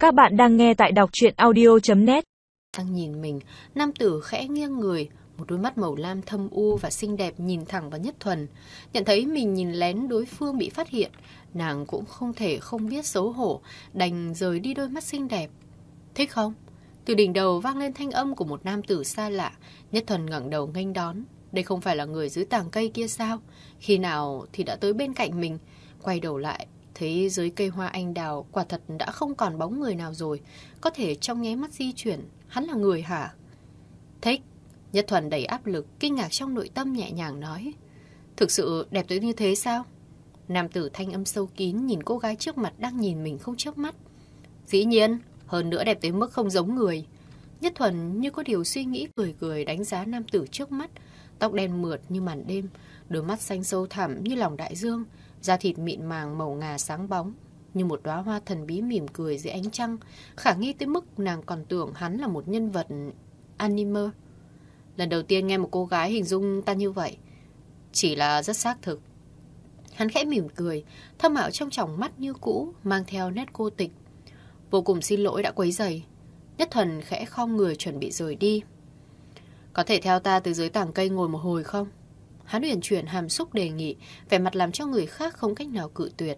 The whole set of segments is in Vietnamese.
Các bạn đang nghe tại đọc truyện audio.net. Đang nhìn mình, nam tử khẽ nghiêng người, một đôi mắt màu lam thâm u và xinh đẹp nhìn thẳng vào Nhất Thuần. Nhận thấy mình nhìn lén đối phương bị phát hiện, nàng cũng không thể không biết xấu hổ, đành rời đi đôi mắt xinh đẹp. Thích không? Từ đỉnh đầu vang lên thanh âm của một nam tử xa lạ. Nhất Thuần ngẩng đầu nghênh đón. Đây không phải là người dưới tàng cây kia sao? Khi nào thì đã tới bên cạnh mình. Quay đầu lại, thấy dưới cây hoa anh đào quả thật đã không còn bóng người nào rồi. Có thể trong nháy mắt di chuyển, hắn là người hả? Thích. Nhất Thuần đầy áp lực, kinh ngạc trong nội tâm nhẹ nhàng nói. Thực sự đẹp tới như thế sao? Nam tử thanh âm sâu kín nhìn cô gái trước mặt đang nhìn mình không chớp mắt. Dĩ nhiên, hơn nữa đẹp tới mức không giống người. Nhất Thuần như có điều suy nghĩ cười cười đánh giá nam tử trước mắt. Tóc đen mượt như màn đêm, đôi mắt xanh sâu thẳm như lòng đại dương, da thịt mịn màng màu ngà sáng bóng, như một đóa hoa thần bí mỉm cười dưới ánh trăng, khả nghi tới mức nàng còn tưởng hắn là một nhân vật anime. Lần đầu tiên nghe một cô gái hình dung ta như vậy, chỉ là rất xác thực. Hắn khẽ mỉm cười, thâm ảo trong tròng mắt như cũ, mang theo nét cô tịch. Vô cùng xin lỗi đã quấy rầy. Nhất Thuần khẽ khom người chuẩn bị rời đi. Có thể theo ta từ dưới tảng cây ngồi một hồi không? Hắn uyển chuyển hàm xúc đề nghị, vẻ mặt làm cho người khác không cách nào cự tuyệt.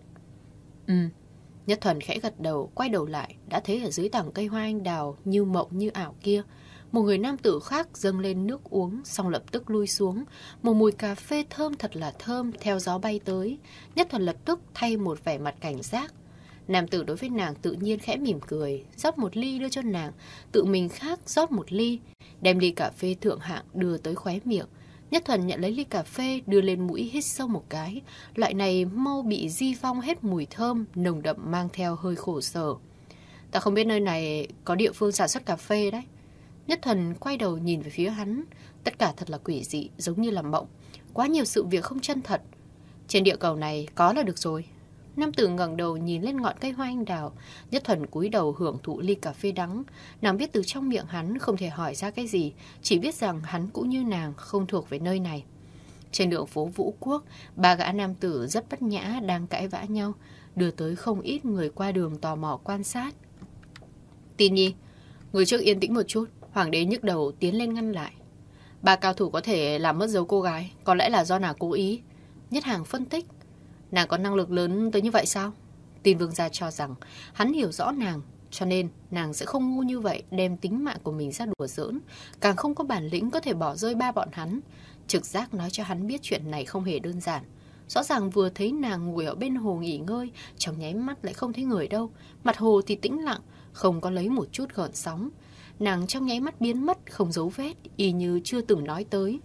Nhất Thuần khẽ gật đầu, quay đầu lại, đã thấy ở dưới tảng cây hoa anh đào như mộng như ảo kia, một người nam tử khác dâng lên nước uống, xong lập tức lui xuống. Một mùi cà phê thơm thật là thơm theo gió bay tới. Nhất Thuần lập tức thay một vẻ mặt cảnh giác. Nam tử đối với nàng tự nhiên khẽ mỉm cười, rót một ly đưa cho nàng, tự mình khác rót một ly, đem ly cà phê thượng hạng đưa tới khóe miệng. Nhất Thuần nhận lấy ly cà phê, đưa lên mũi hít sâu một cái. Loại này mau bị di phong hết mùi thơm, nồng đậm mang theo hơi khổ sở. Ta không biết nơi này có địa phương sản xuất cà phê đấy. Nhất Thuần quay đầu nhìn về phía hắn. Tất cả thật là quỷ dị, giống như là mộng. Quá nhiều sự việc không chân thật. Trên địa cầu này có là được rồi. Nam tử ngẩng đầu nhìn lên ngọn cây hoa anh đào. Nhất Thuần cúi đầu hưởng thụ ly cà phê đắng. Nàng biết từ trong miệng hắn không thể hỏi ra cái gì, chỉ biết rằng hắn cũng như nàng không thuộc về nơi này. Trên đường phố Vũ Quốc, ba gã nam tử rất bất nhã đang cãi vã nhau, đưa tới không ít người qua đường tò mò quan sát. Tin Nhi, người trước yên tĩnh một chút. Hoàng đế nhức đầu tiến lên ngăn lại. Ba cao thủ có thể làm mất dấu cô gái, có lẽ là do nàng cố ý. Nhất Hàng phân tích. Nàng có năng lực lớn tới như vậy sao? Tin Vương gia cho rằng hắn hiểu rõ nàng, cho nên nàng sẽ không ngu như vậy đem tính mạng của mình ra đùa giỡn, càng không có bản lĩnh có thể bỏ rơi ba bọn hắn. Trực giác nói cho hắn biết chuyện này không hề đơn giản. Rõ ràng vừa thấy nàng ngồi ở bên hồ nghỉ ngơi, trong nháy mắt lại không thấy người đâu. Mặt hồ thì tĩnh lặng, không có lấy một chút gợn sóng. Nàng trong nháy mắt biến mất, không dấu vết, y như chưa từng nói tới.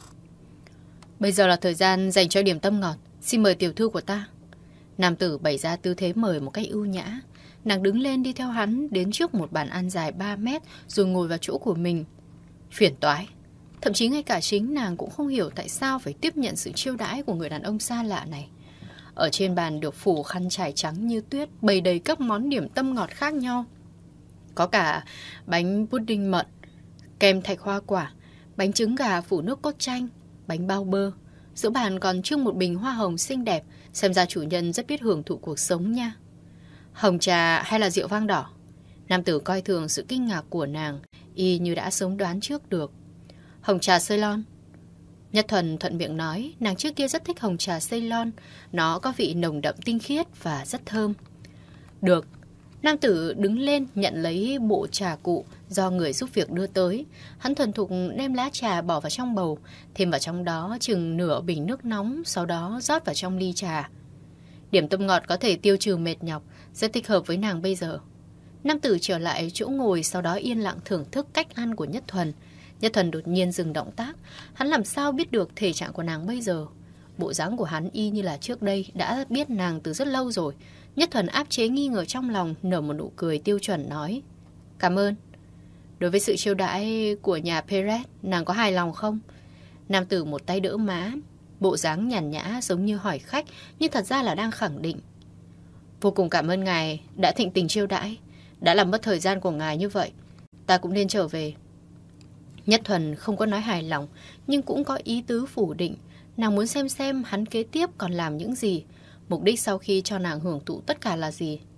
Bây giờ là thời gian dành cho điểm tâm ngọt. Xin mời tiểu thư của ta. Nam tử bày ra tư thế mời một cách ưu nhã. Nàng đứng lên đi theo hắn đến trước một bàn ăn dài 3 mét rồi ngồi vào chỗ của mình. Phiền toái. Thậm chí ngay cả chính nàng cũng không hiểu tại sao phải tiếp nhận sự chiêu đãi của người đàn ông xa lạ này. Ở trên bàn được phủ khăn trải trắng như tuyết, bày đầy các món điểm tâm ngọt khác nhau. Có cả bánh pudding mận, kem thạch hoa quả, bánh trứng gà phủ nước cốt chanh, bánh bao bơ. Giữa bàn còn trưng một bình hoa hồng xinh đẹp, xem ra chủ nhân rất biết hưởng thụ cuộc sống nha. Hồng trà hay là rượu vang đỏ? Nam tử coi thường sự kinh ngạc của nàng, y như đã sớm đoán trước được. Hồng trà Ceylon. Nhất Thuần thuận miệng nói, nàng trước kia rất thích hồng trà Ceylon, nó có vị nồng đậm tinh khiết và rất thơm. Được. Nam tử đứng lên nhận lấy bộ trà cụ do người giúp việc đưa tới. Hắn thuần thục đem lá trà bỏ vào trong bầu, thêm vào trong đó chừng nửa bình nước nóng, sau đó rót vào trong ly trà. Điểm tâm ngọt có thể tiêu trừ mệt nhọc, rất thích hợp với nàng bây giờ. Nam tử trở lại chỗ ngồi, sau đó yên lặng thưởng thức cách ăn của Nhất Thuần. Nhất Thuần đột nhiên dừng động tác. Hắn làm sao biết được thể trạng của nàng bây giờ? Bộ dáng của hắn y như là trước đây đã biết nàng từ rất lâu rồi. Nhất Thuần áp chế nghi ngờ trong lòng, nở một nụ cười tiêu chuẩn nói. Cảm ơn. Đối với sự chiêu đãi của nhà Perez, nàng có hài lòng không? Nam tử một tay đỡ má, bộ dáng nhàn nhã giống như hỏi khách, nhưng thật ra là đang khẳng định. Vô cùng cảm ơn ngài đã thịnh tình chiêu đãi, đã làm mất thời gian của ngài như vậy. Ta cũng nên trở về. Nhất Thuần không có nói hài lòng, nhưng cũng có ý tứ phủ định. Nàng muốn xem hắn kế tiếp còn làm những gì. Mục đích sau khi cho nàng hưởng thụ tất cả là gì?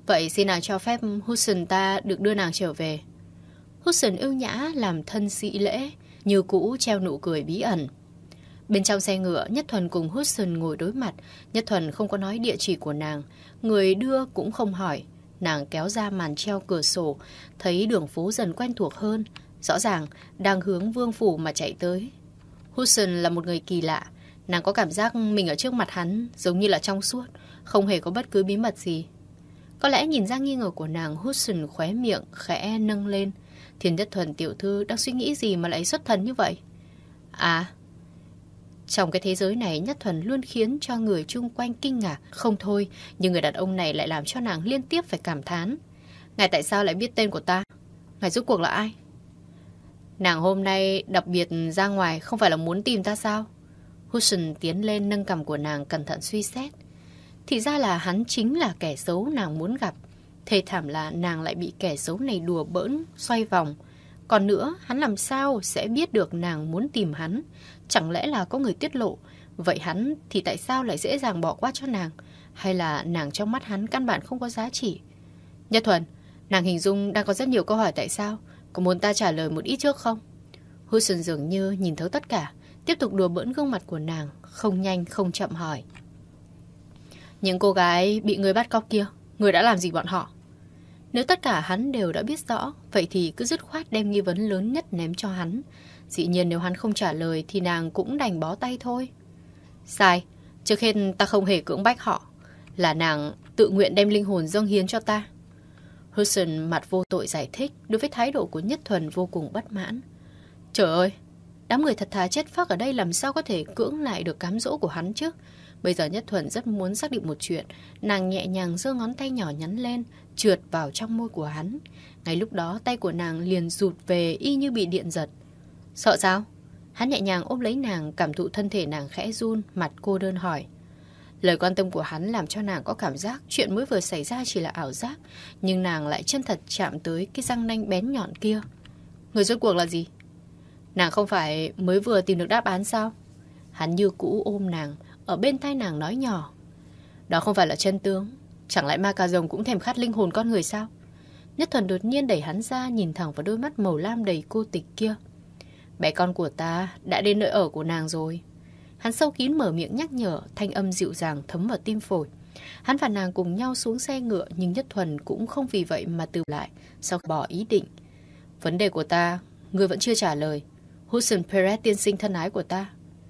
Vậy xin nàng cho phép Hudson ta được đưa nàng trở về. Hudson ưu nhã làm thân sĩ lễ, như cũ treo nụ cười bí ẩn. Bên trong xe ngựa, Nhất Thuần cùng Hudson ngồi đối mặt. Nhất Thuần không có nói địa chỉ của nàng, người đưa cũng không hỏi. Nàng kéo ra màn treo cửa sổ, thấy đường phố dần quen thuộc hơn. Rõ ràng đang hướng Vương phủ mà chạy tới. Hudson là một người kỳ lạ. Nàng có cảm giác mình ở trước mặt hắn giống như là trong suốt, không hề có bất cứ bí mật gì. Có lẽ nhìn ra nghi ngờ của nàng, Hudson khóe miệng khẽ nâng lên. Thiên Nhất Thuần tiểu thư đang suy nghĩ gì mà lại xuất thần như vậy? À, trong cái thế giới này, Nhất Thuần luôn khiến cho người chung quanh kinh ngạc không thôi, nhưng người đàn ông này lại làm cho nàng liên tiếp phải cảm thán. Ngài tại sao lại biết tên của ta? Ngài rốt cuộc là ai? Nàng hôm nay đặc biệt ra ngoài không phải là muốn tìm ta sao? Hudson tiến lên nâng cằm của nàng cẩn thận suy xét. Thì ra là hắn chính là kẻ xấu nàng muốn gặp. Thê thảm là nàng lại bị kẻ xấu này đùa bỡn, xoay vòng. Còn nữa, hắn làm sao sẽ biết được nàng muốn tìm hắn? Chẳng lẽ là có người tiết lộ? Vậy hắn thì tại sao lại dễ dàng bỏ qua cho nàng? Hay là nàng trong mắt hắn căn bản không có giá trị? Nhất Thuần, nàng hình dung đang có rất nhiều câu hỏi tại sao? Có muốn ta trả lời một ít trước không? Hudson dường như nhìn thấu tất cả, tiếp tục đùa bỡn gương mặt của nàng, không nhanh không chậm hỏi. Những cô gái bị người bắt cóc kia, người đã làm gì bọn họ? Nếu tất cả hắn đều đã biết rõ, vậy thì cứ dứt khoát đem nghi vấn lớn nhất ném cho hắn. Dĩ nhiên nếu hắn không trả lời thì nàng cũng đành bó tay thôi. Sai, trước hết ta không hề cưỡng bách họ. Là nàng tự nguyện đem linh hồn dâng hiến cho ta. Hudson mặt vô tội giải thích, đối với thái độ của Nhất Thuần vô cùng bất mãn. Trời ơi, đám người thật thà chết phác ở đây làm sao có thể cưỡng lại được cám dỗ của hắn chứ? Bây giờ Nhất Thuần rất muốn xác định một chuyện. Nàng nhẹ nhàng giơ ngón tay nhỏ nhắn lên, trượt vào trong môi của hắn. Ngay lúc đó tay của nàng liền rụt về y như bị điện giật. Sợ sao? Hắn nhẹ nhàng ôm lấy nàng, cảm thụ thân thể nàng khẽ run, mặt cô đơn hỏi. Lời quan tâm của hắn làm cho nàng có cảm giác chuyện mới vừa xảy ra chỉ là ảo giác, nhưng nàng lại chân thật chạm tới cái răng nanh bén nhọn kia. Người rốt cuộc là gì? Nàng không phải mới vừa tìm được đáp án sao? Hắn như cũ ôm nàng, ở bên tai nàng nói nhỏ. Đó không phải là chân tướng. Chẳng lẽ ma cà rồng cũng thèm khát linh hồn con người sao? Nhất Thuần đột nhiên đẩy hắn ra, nhìn thẳng vào đôi mắt màu lam đầy cô tịch kia. Bé con của ta đã đến nơi ở của nàng rồi. Hắn sâu kín mở miệng nhắc nhở, thanh âm dịu dàng thấm vào tim phổi. Hắn và nàng cùng nhau xuống xe ngựa, nhưng Nhất Thuần cũng không vì vậy mà từ lại, sau khi bỏ ý định. Vấn đề của ta, ngươi vẫn chưa trả lời. Hudson Perez tiên sinh thân ái của ta.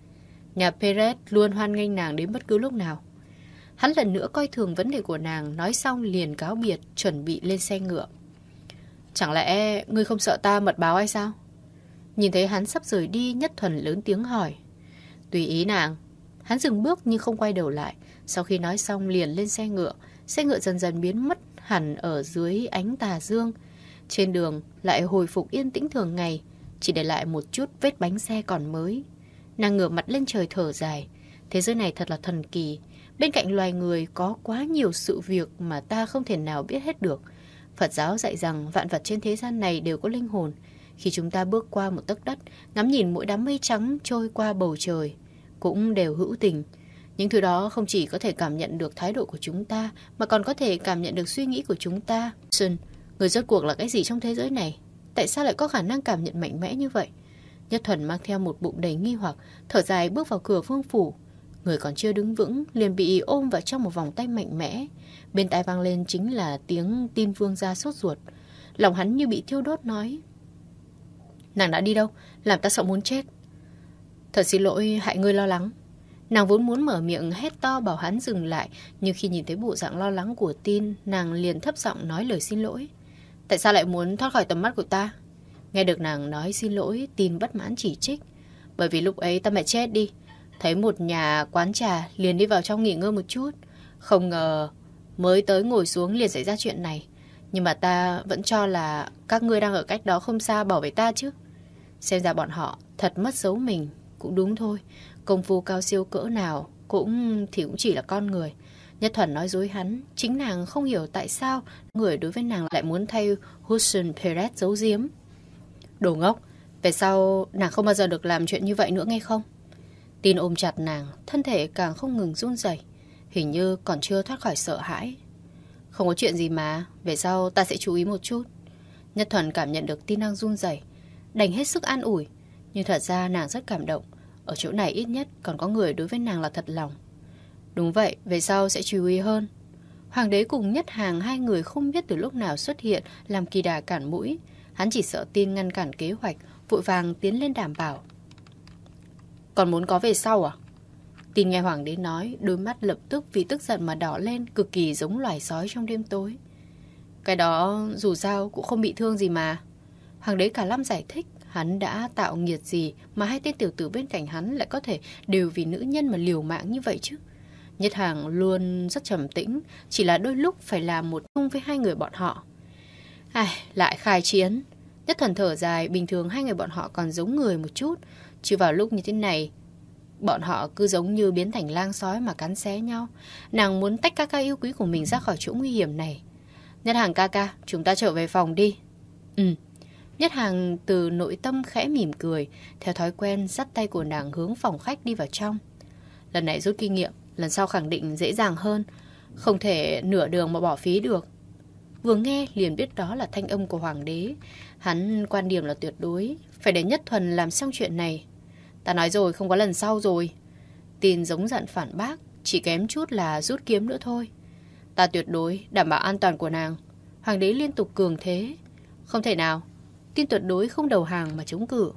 Nhà Perez luôn hoan nghênh nàng đến bất cứ lúc nào. Hắn lần nữa coi thường vấn đề của nàng, nói xong liền cáo biệt, chuẩn bị lên xe ngựa. Chẳng lẽ ngươi không sợ ta mật báo hay sao? Nhìn thấy hắn sắp rời đi, Nhất Thuần lớn tiếng hỏi. Tùy ý nàng. Hắn dừng bước nhưng không quay đầu lại. Sau khi nói xong liền lên xe ngựa. Xe ngựa dần dần biến mất hẳn ở dưới ánh tà dương. Trên đường lại hồi phục yên tĩnh thường ngày, chỉ để lại một chút vết bánh xe còn mới. Nàng ngửa mặt lên trời thở dài. Thế giới này thật là thần kỳ. Bên cạnh loài người có quá nhiều sự việc mà ta không thể nào biết hết được. Phật giáo dạy rằng vạn vật trên thế gian này đều có linh hồn. Khi chúng ta bước qua một tấc đất, ngắm nhìn mỗi đám mây trắng trôi qua bầu trời, cũng đều hữu tình. Những thứ đó không chỉ có thể cảm nhận được thái độ của chúng ta, mà còn có thể cảm nhận được suy nghĩ của chúng ta. Xuân, người rốt cuộc là cái gì trong thế giới này? Tại sao lại có khả năng cảm nhận mạnh mẽ như vậy? Nhất Thuần mang theo một bụng đầy nghi hoặc, thở dài bước vào cửa vương phủ. Người còn chưa đứng vững, liền bị ôm vào trong một vòng tay mạnh mẽ. Bên tai vang lên chính là tiếng tin vương gia sốt ruột. Lòng hắn như bị thiêu đốt nói. Nàng đã đi đâu? Làm ta sợ muốn chết. Thật xin lỗi hại ngươi lo lắng. Nàng vốn muốn mở miệng hét to bảo hắn dừng lại, nhưng khi nhìn thấy bộ dạng lo lắng của Tin, nàng liền thấp giọng nói lời xin lỗi. Tại sao lại muốn thoát khỏi tầm mắt của ta? Nghe được nàng nói xin lỗi, Tin bất mãn chỉ trích. Bởi vì lúc ấy ta mẹ chết đi. Thấy một nhà quán trà liền đi vào trong nghỉ ngơi một chút. Không ngờ mới tới ngồi xuống liền xảy ra chuyện này. Nhưng mà ta vẫn cho là các ngươi đang ở cách đó không xa bảo vệ ta chứ. Xem ra bọn họ thật mất dấu mình. Cũng đúng thôi. Công phu cao siêu cỡ nào cũng chỉ là con người. Nhất Thuần nói dối hắn. Chính nàng không hiểu tại sao người đối với nàng lại muốn thay Hudson Perez giấu giếm. Đồ ngốc. Về sau nàng không bao giờ được làm chuyện như vậy nữa nghe không? Tin ôm chặt nàng, thân thể càng không ngừng run rẩy, hình như còn chưa thoát khỏi sợ hãi. Không có chuyện gì mà, về sau ta sẽ chú ý một chút. Nhất Thuần cảm nhận được tin đang run rẩy, đành hết sức an ủi. Nhưng thật ra nàng rất cảm động. Ở chỗ này ít nhất còn có người đối với nàng là thật lòng. Đúng vậy, về sau sẽ chú ý hơn. Hoàng đế cùng Nhất Hàng, hai người không biết từ lúc nào xuất hiện làm kỳ đà cản mũi. Hắn chỉ sợ Tin ngăn cản kế hoạch, vội vàng tiến lên đảm bảo. Còn muốn có về sau à? Tin nghe Hoàng đế nói, đôi mắt lập tức vì tức giận mà đỏ lên, cực kỳ giống loài sói trong đêm tối. Cái đó dù sao cũng không bị thương gì mà. Hoàng đế cả lâm giải thích, hắn đã tạo nghiệt gì mà hai tên tiểu tử bên cạnh hắn lại có thể đều vì nữ nhân mà liều mạng như vậy chứ. Nhất Hàng luôn rất trầm tĩnh, chỉ là đôi lúc phải làm một chung với hai người bọn họ. Lại khai chiến. Nhất Thuần thở dài, bình thường hai người bọn họ còn giống người một chút, chứ vào lúc như thế này bọn họ cứ giống như biến thành lang sói mà cắn xé nhau. Nàng muốn tách ca ca yêu quý của mình ra khỏi chỗ nguy hiểm này. Nhất Hàng ca ca, chúng ta trở về phòng đi. Nhất Hàng từ nội tâm khẽ mỉm cười, theo thói quen dắt tay của nàng hướng phòng khách đi vào trong. Lần này rút kinh nghiệm, lần sau khẳng định dễ dàng hơn, không thể nửa đường mà bỏ phí được. Vừa nghe liền biết đó là thanh âm của Hoàng đế. Hắn quan điểm là tuyệt đối, phải để Nhất Thuần làm xong chuyện này. Ta nói rồi, không có lần sau rồi. Tin giống giận phản bác, chỉ kém chút là rút kiếm nữa thôi. Ta tuyệt đối đảm bảo an toàn của nàng. Hoàng đế liên tục cường thế. Không thể nào, Tin tuyệt đối không đầu hàng mà chống cự.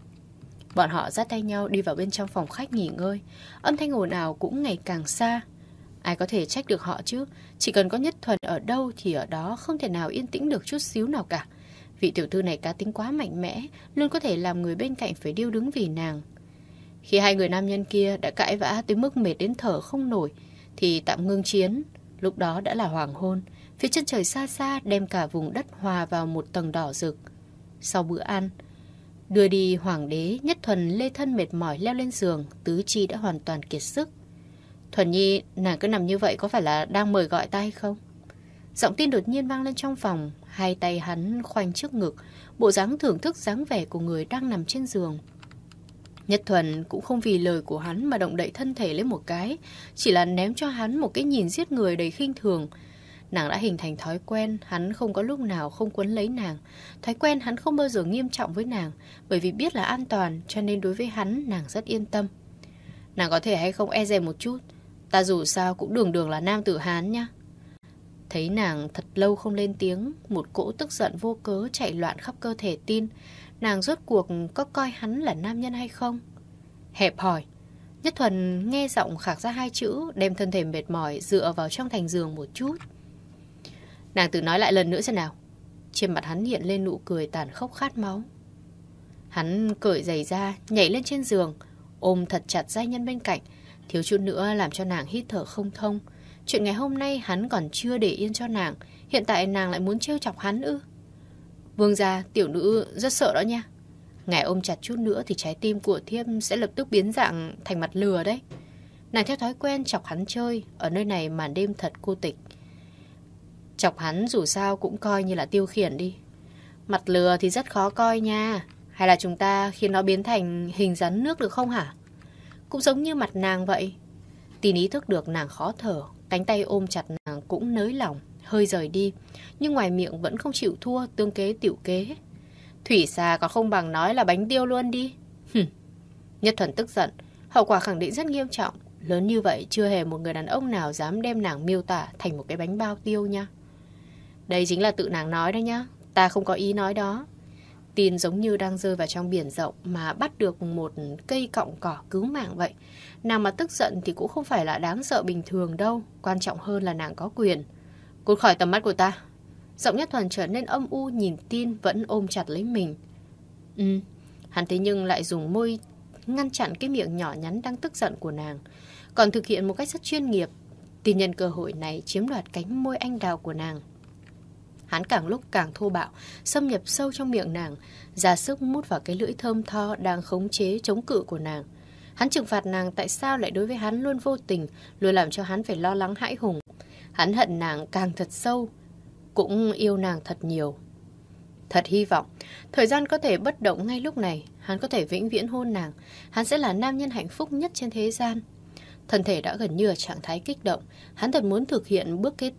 Bọn họ dắt tay nhau đi vào bên trong phòng khách nghỉ ngơi. Âm thanh ồn ào cũng ngày càng xa. Ai có thể trách được họ chứ? Chỉ cần có Nhất Thuần ở đâu thì ở đó, không thể nào yên tĩnh được chút xíu nào cả. Vị tiểu thư này cá tính quá mạnh mẽ, luôn có thể làm người bên cạnh phải điêu đứng vì nàng. Khi hai người nam nhân kia đã cãi vã tới mức mệt đến thở không nổi thì tạm ngưng chiến. Lúc đó đã là hoàng hôn. Phía chân trời xa xa đem cả vùng đất hòa vào một tầng đỏ rực. Sau bữa ăn, đưa đi Hoàng đế, Nhất Thuần lê thân mệt mỏi leo lên giường, tứ chi đã hoàn toàn kiệt sức. Thuần Nhi, nàng cứ nằm như vậy có phải là đang mời gọi ta hay không? Giọng Tin đột nhiên vang lên trong phòng, hai tay hắn khoanh trước ngực, bộ dáng thưởng thức dáng vẻ của người đang nằm trên giường. Nhất Thuần cũng không vì lời của hắn mà động đậy thân thể lên một cái, chỉ là ném cho hắn một cái nhìn giết người đầy khinh thường. Nàng đã hình thành thói quen, hắn không có lúc nào không quấn lấy nàng. Thói quen hắn không bao giờ nghiêm trọng với nàng, bởi vì biết là an toàn, cho nên đối với hắn, nàng rất yên tâm. Nàng có thể hay không e dè một chút, ta dù sao cũng đường đường là nam tử Hán nha. Thấy nàng thật lâu không lên tiếng, một cỗ tức giận vô cớ chạy loạn khắp cơ thể Tin. Nàng rốt cuộc có coi hắn là nam nhân hay không? Hẹp hòi. Nhất Thuần nghe giọng khạc ra hai chữ, đem thân thể mệt mỏi dựa vào trong thành giường một chút. Nàng tự nói lại lần nữa xem nào. Trên mặt hắn hiện lên nụ cười tàn khốc khát máu. Hắn cởi giày ra, nhảy lên trên giường, ôm thật chặt giai nhân bên cạnh, thiếu chút nữa làm cho nàng hít thở không thông. Chuyện ngày hôm nay hắn còn chưa để yên cho nàng, hiện tại nàng lại muốn trêu chọc hắn ư? Vương gia, tiểu nữ rất sợ đó nha. Ngài ôm chặt chút nữa thì trái tim của thiếp sẽ lập tức biến dạng thành mặt lừa đấy. Nàng theo thói quen chọc hắn chơi, ở nơi này màn đêm thật cô tịch. Chọc hắn dù sao cũng coi như là tiêu khiển đi. Mặt lừa thì rất khó coi nha. Hay là chúng ta khiến nó biến thành hình rắn nước được không hả? Cũng giống như mặt nàng vậy. Tin ý thức được nàng khó thở, cánh tay ôm chặt nàng cũng nới lỏng, hơi rời đi. Nhưng ngoài miệng vẫn không chịu thua, tương kế tiểu kế. Thủy xà còn không bằng nói là bánh tiêu luôn đi. Nhất Thuần tức giận, hậu quả khẳng định rất nghiêm trọng. Lớn như vậy chưa hề một người đàn ông nào dám đem nàng miêu tả thành một cái bánh bao tiêu nha. Đây chính là tự nàng nói đấy nhá, ta không có ý nói đó. Tin giống như đang rơi vào trong biển rộng mà bắt được một cây cọng cỏ cứu mạng vậy. Nàng mà tức giận thì cũng không phải là đáng sợ bình thường đâu. Quan trọng hơn là nàng có quyền. Cút khỏi tầm mắt của ta. Giọng Nhất Thuần trở nên âm u, nhìn Tin vẫn ôm chặt lấy mình. Hắn thế nhưng lại dùng môi ngăn chặn cái miệng nhỏ nhắn đang tức giận của nàng, còn thực hiện một cách rất chuyên nghiệp. Tin nhân cơ hội này chiếm đoạt cánh môi anh đào của nàng. Hắn càng lúc càng thô bạo, xâm nhập sâu trong miệng nàng, ra sức mút vào cái lưỡi thơm tho đang khống chế chống cự của nàng. Hắn trừng phạt nàng tại sao lại đối với hắn luôn vô tình, luôn làm cho hắn phải lo lắng hãi hùng. Hắn hận nàng càng thật sâu, cũng yêu nàng thật nhiều. Thật hy vọng thời gian có thể bất động ngay lúc này, hắn có thể vĩnh viễn hôn nàng. Hắn sẽ là nam nhân hạnh phúc nhất trên thế gian. Thân thể đã gần như ở trạng thái kích động, hắn thật muốn thực hiện bước kế tiếp,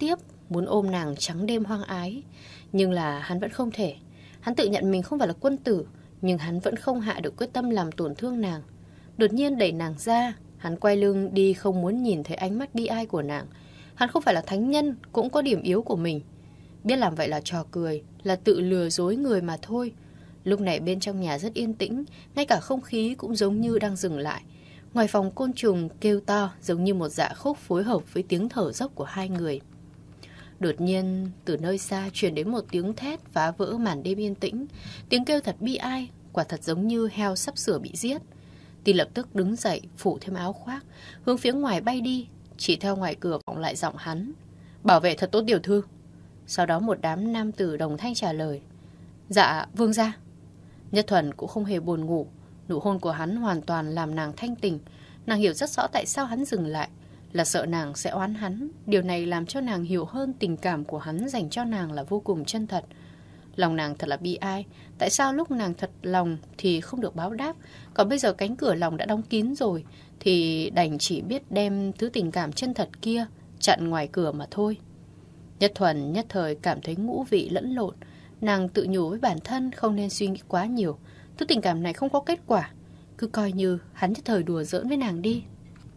muốn ôm nàng trắng đêm hoang ái. Nhưng là hắn vẫn không thể. Hắn tự nhận mình không phải là quân tử, nhưng hắn vẫn không hạ được quyết tâm làm tổn thương nàng. Đột nhiên đẩy nàng ra, hắn quay lưng đi không muốn nhìn thấy ánh mắt bi ai của nàng. Hắn không phải là thánh nhân, cũng có điểm yếu của mình. Biết làm vậy là trò cười, là tự lừa dối người mà thôi. Lúc này bên trong nhà rất yên tĩnh, ngay cả không khí cũng giống như đang dừng lại. Ngoài phòng côn trùng kêu to giống như một dạ khúc phối hợp với tiếng thở dốc của hai người. Đột nhiên từ nơi xa truyền đến một tiếng thét phá vỡ màn đêm yên tĩnh. Tiếng kêu thật bi ai, quả thật giống như heo sắp sửa bị giết. Tin lập tức đứng dậy, phủ thêm áo khoác, hướng phía ngoài bay đi. Chỉ theo ngoài cửa vọng lại giọng hắn: "Bảo vệ thật tốt tiểu thư." Sau đó một đám nam tử đồng thanh trả lời: "Dạ, vương gia." Nhất Thuần cũng không hề buồn ngủ. Nụ hôn của hắn hoàn toàn làm nàng thanh tỉnh. Nàng hiểu rất rõ tại sao hắn dừng lại, là sợ nàng sẽ oán hắn. Điều này làm cho nàng hiểu hơn tình cảm của hắn dành cho nàng là vô cùng chân thật. Lòng nàng thật là bi ai. Tại sao lúc nàng thật lòng thì không được báo đáp, còn bây giờ cánh cửa lòng đã đóng kín rồi, thì đành chỉ biết đem thứ tình cảm chân thật kia chặn ngoài cửa mà thôi. Nhất Thuần nhất thời cảm thấy ngũ vị lẫn lộn. Nàng tự nhủ với bản thân không nên suy nghĩ quá nhiều. Thứ tình cảm này không có kết quả, cứ coi như hắn nhất thời đùa giỡn với nàng đi.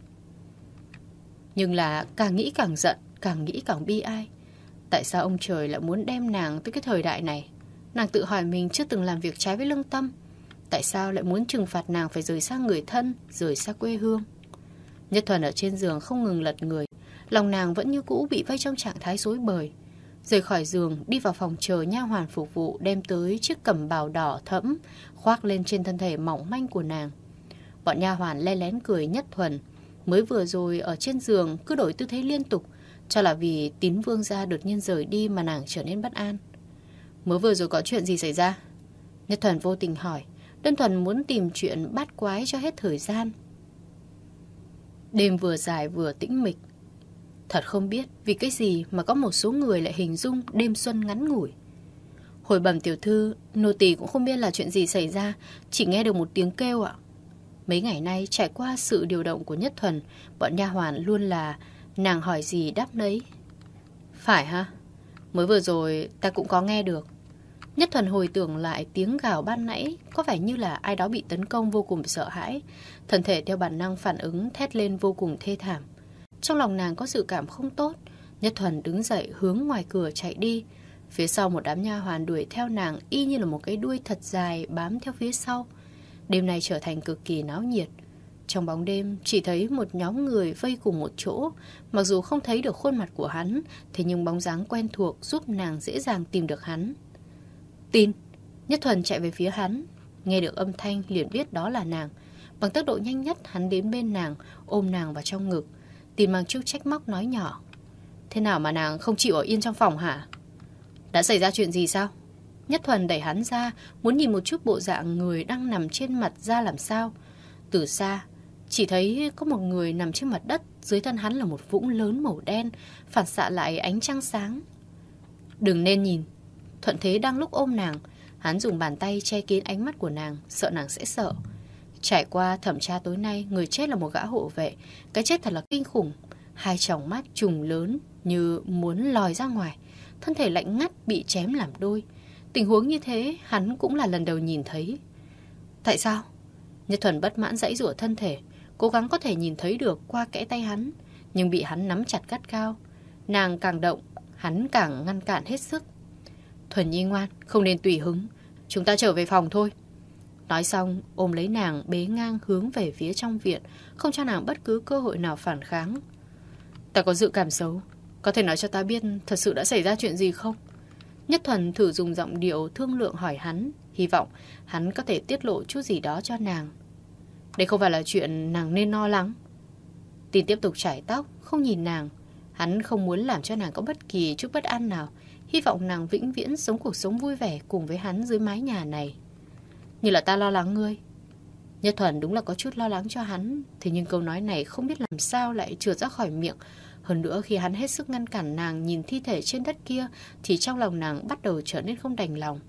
Nhưng là càng nghĩ càng giận, càng nghĩ càng bi ai. Tại sao ông trời lại muốn đem nàng tới cái thời đại này? Nàng tự hỏi mình chưa từng làm việc trái với lương tâm. Tại sao lại muốn trừng phạt nàng phải rời xa người thân, rời xa quê hương? Nhất Thuần ở trên giường không ngừng lật người. Lòng nàng vẫn như cũ bị vây trong trạng thái rối bời. Rời khỏi giường, đi vào phòng chờ nha hoàn phục vụ đem tới chiếc cẩm bào đỏ thẫm khoác lên trên thân thể mỏng manh của nàng. Bọn nha hoàn le lén cười Nhất Thuần. Mới vừa rồi ở trên giường cứ đổi tư thế liên tục, cho là vì Tín vương gia đột nhiên rời đi mà nàng trở nên bất an. Mới vừa rồi có chuyện gì xảy ra? Nhất Thuần vô tình hỏi, đơn thuần muốn tìm chuyện bát quái cho hết thời gian. Đêm vừa dài vừa tĩnh mịch. Thật không biết vì cái gì mà có một số người lại hình dung đêm xuân ngắn ngủi. Hồi bẩm tiểu thư, nô tỳ cũng không biết là chuyện gì xảy ra, chỉ nghe được một tiếng kêu ạ. Mấy ngày nay trải qua sự điều động của Nhất Thuần, bọn nha hoàn luôn là nàng hỏi gì đáp nấy. Phải ha? Mới vừa rồi ta cũng có nghe được. Nhất Thuần hồi tưởng lại tiếng gào ban nãy, có vẻ như là ai đó bị tấn công vô cùng sợ hãi. Thân thể theo bản năng phản ứng thét lên vô cùng thê thảm. Trong lòng nàng có dự cảm không tốt. Nhất Thuần đứng dậy hướng ngoài cửa chạy đi. Phía sau một đám nha hoàn đuổi theo nàng y như là một cái đuôi thật dài bám theo phía sau. Đêm nay trở thành cực kỳ náo nhiệt. Trong bóng đêm chỉ thấy một nhóm người vây cùng một chỗ. Mặc dù không thấy được khuôn mặt của hắn, thế nhưng bóng dáng quen thuộc giúp nàng dễ dàng tìm được hắn. Tin. Nhất Thuần chạy về phía hắn. Nghe được âm thanh liền biết đó là nàng. Bằng tốc độ nhanh nhất hắn đến bên nàng, ôm nàng vào trong ngực. Tin mang chút trách móc nói nhỏ. Thế nào mà nàng không chịu ở yên trong phòng hả? Đã xảy ra chuyện gì sao? Nhất Thuần đẩy hắn ra, muốn nhìn một chút bộ dạng người đang nằm trên mặt ra làm sao. Từ xa, chỉ thấy có một người nằm trên mặt đất, dưới thân hắn là một vũng lớn màu đen, phản xạ lại ánh trăng sáng. Đừng nên nhìn. Thuận Thế đang lúc ôm nàng, hắn dùng bàn tay che kín ánh mắt của nàng, sợ nàng sẽ sợ. Trải qua thẩm tra tối nay, người chết là một gã hộ vệ. Cái chết thật là kinh khủng. Hai tròng mắt trùng lớn như muốn lòi ra ngoài, thân thể lạnh ngắt bị chém làm đôi. Tình huống như thế hắn cũng là lần đầu nhìn thấy. Tại sao? Nhất Thuần bất mãn giãy giụa thân thể, cố gắng có thể nhìn thấy được qua kẽ tay hắn, nhưng bị hắn nắm chặt gắt gao. Nàng càng động, hắn càng ngăn cản hết sức. Thuần Nhi ngoan, không nên tùy hứng, chúng ta trở về phòng thôi. Nói xong ôm lấy nàng bế ngang hướng về phía trong viện, không cho nàng bất cứ cơ hội nào phản kháng. Ta có dự cảm xấu, có thể nói cho ta biết thật sự đã xảy ra chuyện gì không? Nhất Thuần thử dùng giọng điệu thương lượng hỏi hắn, hy vọng hắn có thể tiết lộ chút gì đó cho nàng. Đây không phải là chuyện nàng nên lo lắng. Tin tiếp tục chải tóc, không nhìn nàng. Hắn không muốn làm cho nàng có bất kỳ chút bất an nào, hy vọng nàng vĩnh viễn sống cuộc sống vui vẻ cùng với hắn dưới mái nhà này. Như là ta lo lắng ngươi. Nhất Thuần đúng là có chút lo lắng cho hắn, thế nhưng câu nói này không biết làm sao lại trượt ra khỏi miệng. Hơn nữa khi hắn hết sức ngăn cản nàng nhìn thi thể trên đất kia, thì trong lòng nàng bắt đầu trở nên không đành lòng.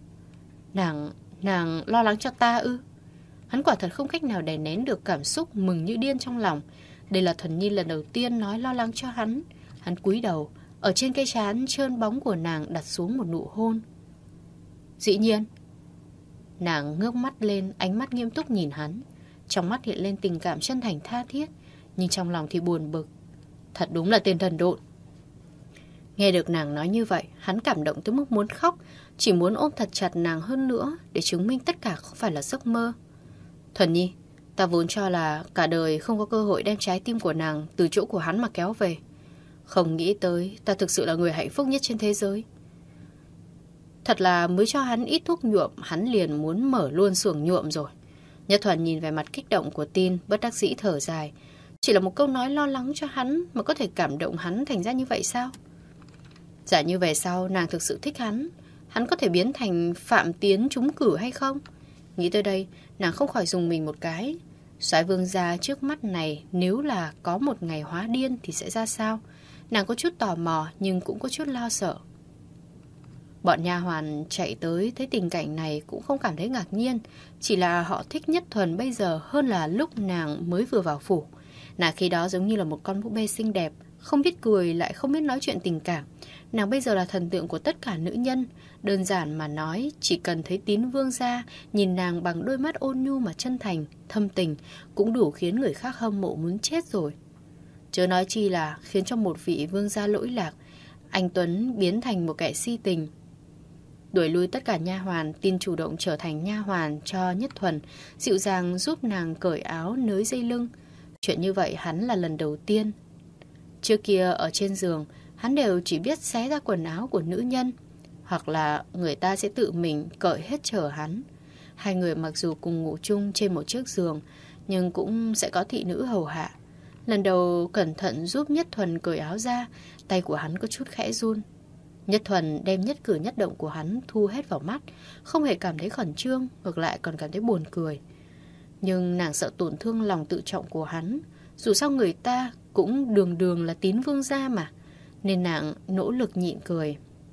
Nàng lo lắng cho ta ư? Hắn quả thật không cách nào đè nén được cảm xúc mừng như điên trong lòng. Đây là Thuần Nhi lần đầu tiên nói lo lắng cho hắn. Hắn cúi đầu, Ở trên cái trán trơn bóng của nàng đặt xuống một nụ hôn. Dĩ nhiên. Nàng ngước mắt lên, ánh mắt nghiêm túc nhìn hắn. Trong mắt hiện lên tình cảm chân thành tha thiết, nhưng trong lòng thì buồn bực. Thật đúng là tên thần độn. Nghe được nàng nói như vậy, hắn cảm động tới mức muốn khóc, chỉ muốn ôm thật chặt nàng hơn nữa để chứng minh tất cả không phải là giấc mơ. Thuần Nhi, ta vốn cho là cả đời không có cơ hội đem trái tim của nàng từ chỗ của hắn mà kéo về. Không nghĩ tới ta thực sự là người hạnh phúc nhất trên thế giới. Thật là mới cho hắn ít thuốc nhuộm, hắn liền muốn mở luôn xuồng nhuộm rồi. Nhất Thuần nhìn về mặt kích động của Tin, bất đắc dĩ thở dài. Chỉ là một câu nói lo lắng cho hắn mà có thể cảm động hắn thành ra như vậy sao? Giả như về sau nàng thực sự thích hắn có thể biến thành Phạm Tiến trúng cử hay không? Nghĩ tới đây, nàng không khỏi dùng mình một cái. Soái vương gia trước mắt này nếu là có một ngày hóa điên thì sẽ ra sao? Nàng có chút tò mò nhưng cũng có chút lo sợ. Bọn nha hoàn chạy tới thấy tình cảnh này cũng không cảm thấy ngạc nhiên, chỉ là họ thích Nhất Thuần bây giờ hơn là lúc nàng mới vừa vào phủ. Nàng khi đó giống như là một con búp bê xinh đẹp, không biết cười lại không biết nói chuyện tình cảm. Nàng bây giờ là thần tượng của tất cả nữ nhân. Đơn giản mà nói, chỉ cần thấy Tín vương gia nhìn nàng bằng đôi mắt ôn nhu mà chân thành, thâm tình, cũng đủ khiến người khác hâm mộ muốn chết rồi. Chớ nói chi là khiến cho một vị vương gia lỗi lạc, anh Tuấn biến thành một kẻ si tình. Đuổi lui tất cả nha hoàn, Tin chủ động trở thành nha hoàn cho Nhất Thuần, dịu dàng giúp nàng cởi áo nới dây lưng. Chuyện như vậy hắn là lần đầu tiên. Trước kia ở trên giường, hắn đều chỉ biết xé ra quần áo của nữ nhân, hoặc là người ta sẽ tự mình cởi hết chở hắn. Hai người mặc dù cùng ngủ chung trên một chiếc giường, nhưng cũng sẽ có thị nữ hầu hạ. Lần đầu cẩn thận giúp Nhất Thuần cởi áo ra, tay của hắn có chút khẽ run. Nhất Thuần đem nhất cử nhất động của hắn thu hết vào mắt, không hề cảm thấy khẩn trương, ngược lại còn cảm thấy buồn cười. Nhưng nàng sợ tổn thương lòng tự trọng của hắn, dù sao người ta cũng đường đường là Tín vương gia mà, nên nàng nỗ lực nhịn cười.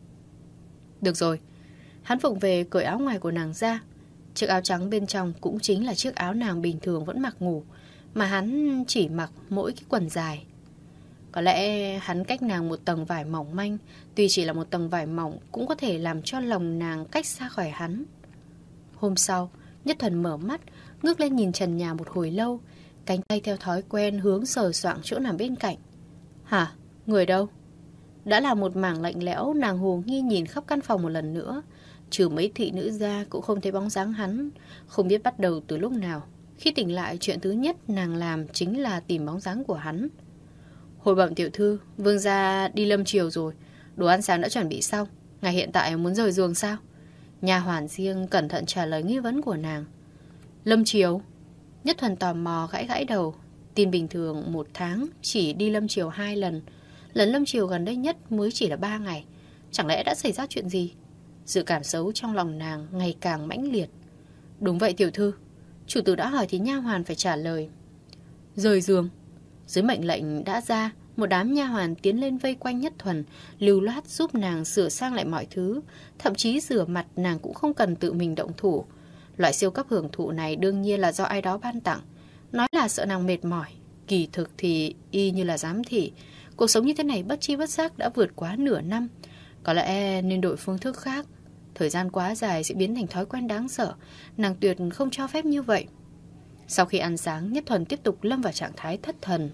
Được rồi, hắn vụng về cởi áo ngoài của nàng ra. Chiếc áo trắng bên trong cũng chính là chiếc áo nàng bình thường vẫn mặc ngủ, mà hắn chỉ mặc mỗi cái quần dài. Có lẽ hắn cách nàng một tầng vải mỏng manh, tuy chỉ là một tầng vải mỏng cũng có thể làm cho lòng nàng cách xa khỏi hắn. Hôm sau, Nhất Thuần mở mắt, ngước lên nhìn trần nhà một hồi lâu, cánh tay theo thói quen hướng sờ soạng chỗ nằm bên cạnh. Hả? Người đâu? Đã là một mảng lạnh lẽo, nàng hồ nghi nhìn khắp căn phòng một lần nữa. Trừ mấy thị nữ ra cũng không thấy bóng dáng hắn, không biết bắt đầu từ lúc nào. Khi tỉnh lại, chuyện thứ nhất nàng làm chính là tìm bóng dáng của hắn. Hồi bẩm tiểu thư, vương gia đi lâm triều rồi, đồ ăn sáng đã chuẩn bị xong. Ngài hiện tại muốn rời giường sao? Nha hoàn riêng cẩn thận trả lời nghi vấn của nàng. Lâm triều? Nhất Thuần tò mò gãi gãi đầu. Tin bình thường một tháng chỉ đi lâm triều 2 lần. Lần lâm triều gần đây nhất mới chỉ là 3 ngày. Chẳng lẽ đã xảy ra chuyện gì? Dự cảm xấu trong lòng nàng ngày càng mãnh liệt. Đúng vậy tiểu thư. Chủ tử đã hỏi thì nha hoàn phải trả lời. Rời giường. Dưới mệnh lệnh đã ra, một đám nha hoàn tiến lên vây quanh Nhất Thuần, lưu loát giúp nàng sửa sang lại mọi thứ. Thậm chí rửa mặt nàng cũng không cần tự mình động thủ. Loại siêu cấp hưởng thụ này đương nhiên là do ai đó ban tặng. Nói là sợ nàng mệt mỏi, kỳ thực thì y như là giám thị. Cuộc sống như thế này bất chi bất giác đã vượt quá nửa năm. Có lẽ nên đổi phương thức khác. Thời gian quá dài sẽ biến thành thói quen đáng sợ. Nàng tuyệt không cho phép như vậy. Sau khi ăn sáng, Nhất Thuần tiếp tục lâm vào trạng thái thất thần.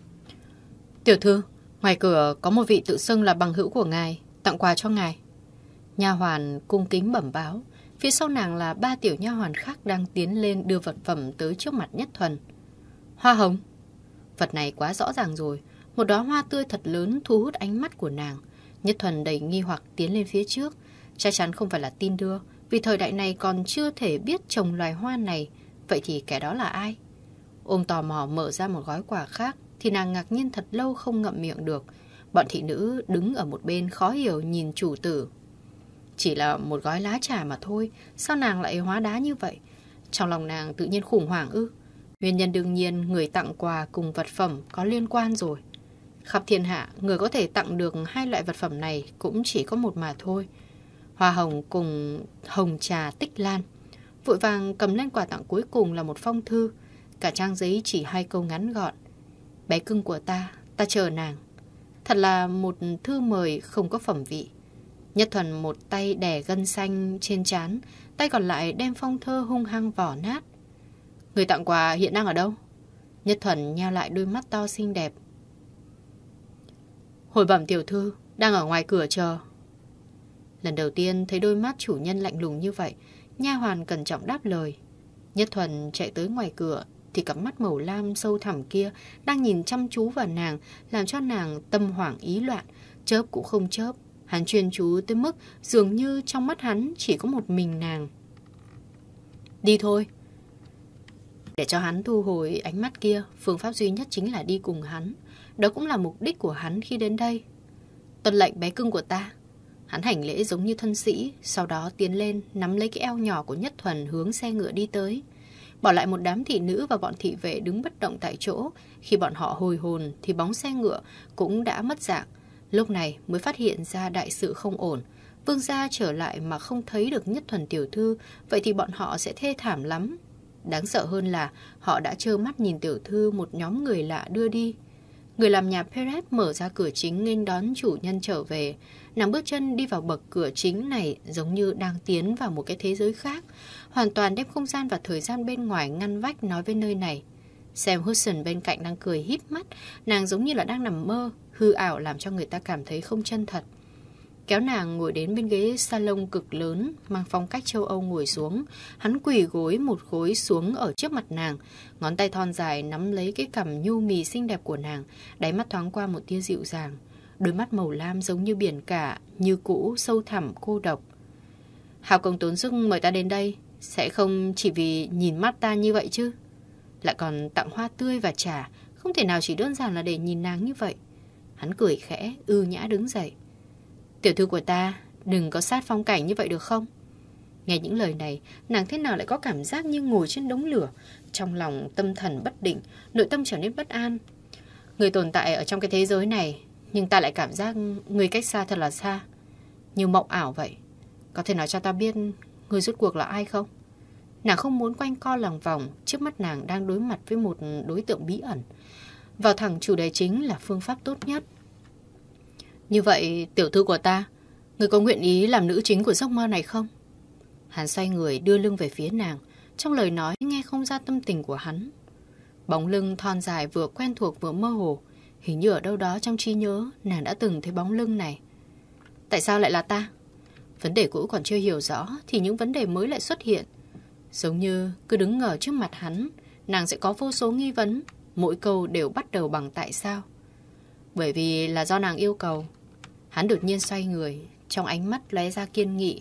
Tiểu thư, ngoài cửa có một vị tự xưng là bằng hữu của ngài, tặng quà cho ngài. Nha hoàn cung kính bẩm báo. Phía sau nàng là 3 tiểu nha hoàn khác đang tiến lên đưa vật phẩm tới trước mặt Nhất Thuần. Hoa hồng. Vật này quá rõ ràng rồi. Một đóa hoa tươi thật lớn thu hút ánh mắt của nàng. Nhất Thuần đầy nghi hoặc tiến lên phía trước. Chắc chắn không phải là Tin đưa, vì thời đại này còn chưa thể biết trồng loài hoa này. Vậy thì kẻ đó là ai? Ôm tò mò mở ra một gói quà khác, thì nàng ngạc nhiên thật lâu không ngậm miệng được. Bọn thị nữ đứng ở một bên khó hiểu nhìn chủ tử. Chỉ là một gói lá trà mà thôi, sao nàng lại hóa đá như vậy? Trong lòng nàng tự nhiên khủng hoảng ư? Nguyên nhân đương nhiên người tặng quà cùng vật phẩm có liên quan rồi. Khắp thiên hạ, người có thể tặng được 2 loại vật phẩm này cũng chỉ có một mà thôi. Hoa hồng cùng hồng trà tích lan. Vội vàng cầm lên quà tặng cuối cùng là một phong thư. Cả trang giấy chỉ 2 câu ngắn gọn. Bé cưng của ta chờ nàng. Thật là một thư mời không có phẩm vị. Nhất Thuần một tay đè gân xanh trên trán, tay còn lại đem phong thơ hung hăng vỏ nát. Người tặng quà hiện đang ở đâu? Nhất Thuần nheo lại đôi mắt to xinh đẹp. Hồi bẩm tiểu thư, đang ở ngoài cửa chờ. Lần đầu tiên thấy đôi mắt chủ nhân lạnh lùng như vậy, nha hoàn cẩn trọng đáp lời. Nhất Thuần chạy tới ngoài cửa thì cặp mắt màu lam sâu thẳm kia đang nhìn chăm chú vào nàng, làm cho nàng tâm hoảng ý loạn, chớp cũng không chớp. Hắn chuyên chú tới mức dường như trong mắt hắn chỉ có một mình nàng. Đi thôi. Để cho hắn thu hồi ánh mắt kia, phương pháp duy nhất chính là đi cùng hắn. Đó cũng là mục đích của hắn khi đến đây. Tuân lệnh bé cưng của ta. Hắn hành lễ giống như thân sĩ, sau đó tiến lên nắm lấy cái eo nhỏ của Nhất Thuần hướng xe ngựa đi tới. Bỏ lại một đám thị nữ và bọn thị vệ đứng bất động tại chỗ. Khi bọn họ hồi hồn thì bóng xe ngựa cũng đã mất dạng. Lúc này mới phát hiện ra đại sự không ổn. Vương gia trở lại mà không thấy được Nhất Thuần tiểu thư, vậy thì bọn họ sẽ thê thảm lắm. Đáng sợ hơn là họ đã trơ mắt nhìn tiểu thư một nhóm người lạ đưa đi. Người làm nhà Perez mở ra cửa chính nghênh đón chủ nhân trở về. Nàng bước chân đi vào bậc cửa chính này giống như đang tiến vào một cái thế giới khác, hoàn toàn đem không gian và thời gian bên ngoài ngăn vách nói với nơi này. Sam Hudson bên cạnh đang cười híp mắt, nàng giống như là đang nằm mơ, hư ảo làm cho người ta cảm thấy không chân thật. Kéo nàng ngồi đến bên ghế salon cực lớn, mang phong cách châu Âu ngồi xuống. Hắn quỳ gối một gối xuống ở trước mặt nàng, ngón tay thon dài nắm lấy cái cằm nhu mì xinh đẹp của nàng, đáy mắt thoáng qua một tia dịu dàng. Đôi mắt màu lam giống như biển cả, như cũ, sâu thẳm, cô độc. Hào công tốn sức mời ta đến đây, sẽ không chỉ vì nhìn mắt ta như vậy chứ. Lại còn tặng hoa tươi và trà, không thể nào chỉ đơn giản là để nhìn nàng như vậy. Hắn cười khẽ, ưu nhã đứng dậy. Tiểu thư của ta, đừng có sát phong cảnh như vậy được không? Nghe những lời này, nàng thế nào lại có cảm giác như ngồi trên đống lửa, trong lòng tâm thần bất định, nội tâm trở nên bất an. Người tồn tại ở trong cái thế giới này, nhưng ta lại cảm giác người cách xa thật là xa, như mộng ảo vậy. Có thể nói cho ta biết người rốt cuộc là ai không? Nàng không muốn quanh co lòng vòng, trước mắt nàng đang đối mặt với một đối tượng bí ẩn. Vào thẳng chủ đề chính là phương pháp tốt nhất. Như vậy, tiểu thư của ta, người có nguyện ý làm nữ chính của giấc mơ này không? Hắn xoay người đưa lưng về phía nàng, trong lời nói nghe không ra tâm tình của hắn. Bóng lưng thon dài vừa quen thuộc vừa mơ hồ, hình như ở đâu đó trong trí nhớ nàng đã từng thấy bóng lưng này. Tại sao lại là ta? Vấn đề cũ còn chưa hiểu rõ thì những vấn đề mới lại xuất hiện. Giống như cứ đứng ngờ trước mặt hắn, nàng sẽ có vô số nghi vấn, mỗi câu đều bắt đầu bằng tại sao. Bởi vì là do nàng yêu cầu. Hắn đột nhiên xoay người, trong ánh mắt lóe ra kiên nghị.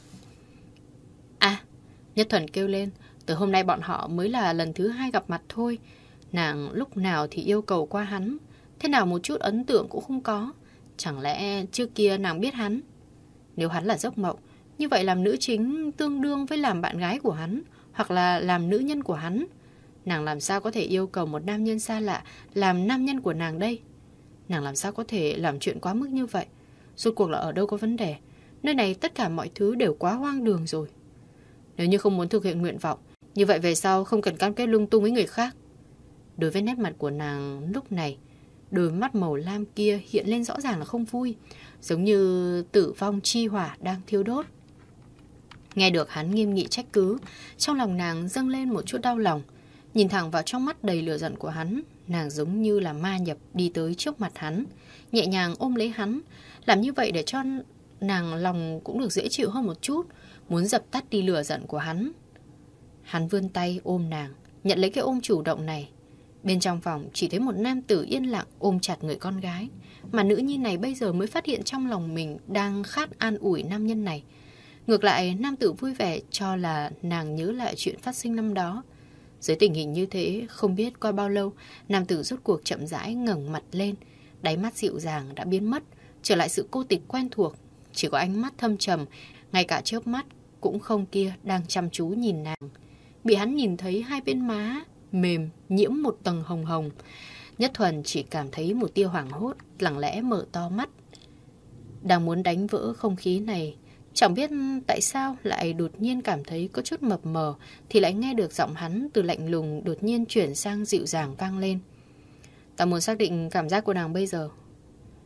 À, Nhất Thuần kêu lên, từ hôm nay bọn họ mới là lần thứ 2 gặp mặt thôi. Nàng lúc nào thì yêu cầu qua hắn, thế nào một chút ấn tượng cũng không có. Chẳng lẽ trước kia nàng biết hắn? Nếu hắn là giấc mộng, như vậy làm nữ chính tương đương với làm bạn gái của hắn, hoặc là làm nữ nhân của hắn. Nàng làm sao có thể yêu cầu một nam nhân xa lạ làm nam nhân của nàng đây? Nàng làm sao có thể làm chuyện quá mức như vậy? Rốt cuộc là ở đâu có vấn đề? Nơi này tất cả mọi thứ đều quá hoang đường rồi. Nếu như không muốn thực hiện nguyện vọng, như vậy về sau không cần cam kết lung tung với người khác. Đối với nét mặt của nàng lúc này, đôi mắt màu lam kia hiện lên rõ ràng là không vui, giống như tử vong chi hỏa đang thiêu đốt. Nghe được hắn nghiêm nghị trách cứ, trong lòng nàng dâng lên một chút đau lòng. Nhìn thẳng vào trong mắt đầy lửa giận của hắn, nàng giống như là ma nhập đi tới trước mặt hắn, nhẹ nhàng ôm lấy hắn. Làm như vậy để cho nàng lòng cũng được dễ chịu hơn một chút, muốn dập tắt đi lửa giận của hắn. Hắn vươn tay ôm nàng, nhận lấy cái ôm chủ động này. Bên trong phòng chỉ thấy một nam tử yên lặng ôm chặt người con gái, mà nữ nhi này bây giờ mới phát hiện trong lòng mình đang khát an ủi nam nhân này. Ngược lại, nam tử vui vẻ cho là nàng nhớ lại chuyện phát sinh năm đó. Dưới tình hình như thế, không biết qua bao lâu, nam tử rốt cuộc chậm rãi ngẩng mặt lên, đáy mắt dịu dàng đã biến mất, trở lại sự cô tịch quen thuộc. Chỉ có ánh mắt thâm trầm, ngay cả chớp mắt cũng không kia đang chăm chú nhìn nàng. Bị hắn nhìn thấy hai bên má mềm nhiễm một tầng hồng hồng, Nhất Thuần chỉ cảm thấy một tia hoảng hốt, lặng lẽ mở to mắt. Đang muốn đánh vỡ không khí này, chẳng biết tại sao lại đột nhiên cảm thấy có chút mập mờ, thì lại nghe được giọng hắn từ lạnh lùng đột nhiên chuyển sang dịu dàng vang lên. Ta muốn xác định cảm giác của nàng bây giờ.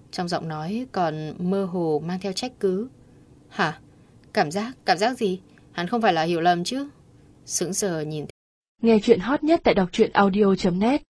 Trong giọng nói còn mơ hồ mang theo trách cứ. Hả? Cảm giác gì? Hắn không phải là hiểu lầm chứ? Sững sờ nhìn. Nghe chuyện hot nhất tại đọc truyện audio.net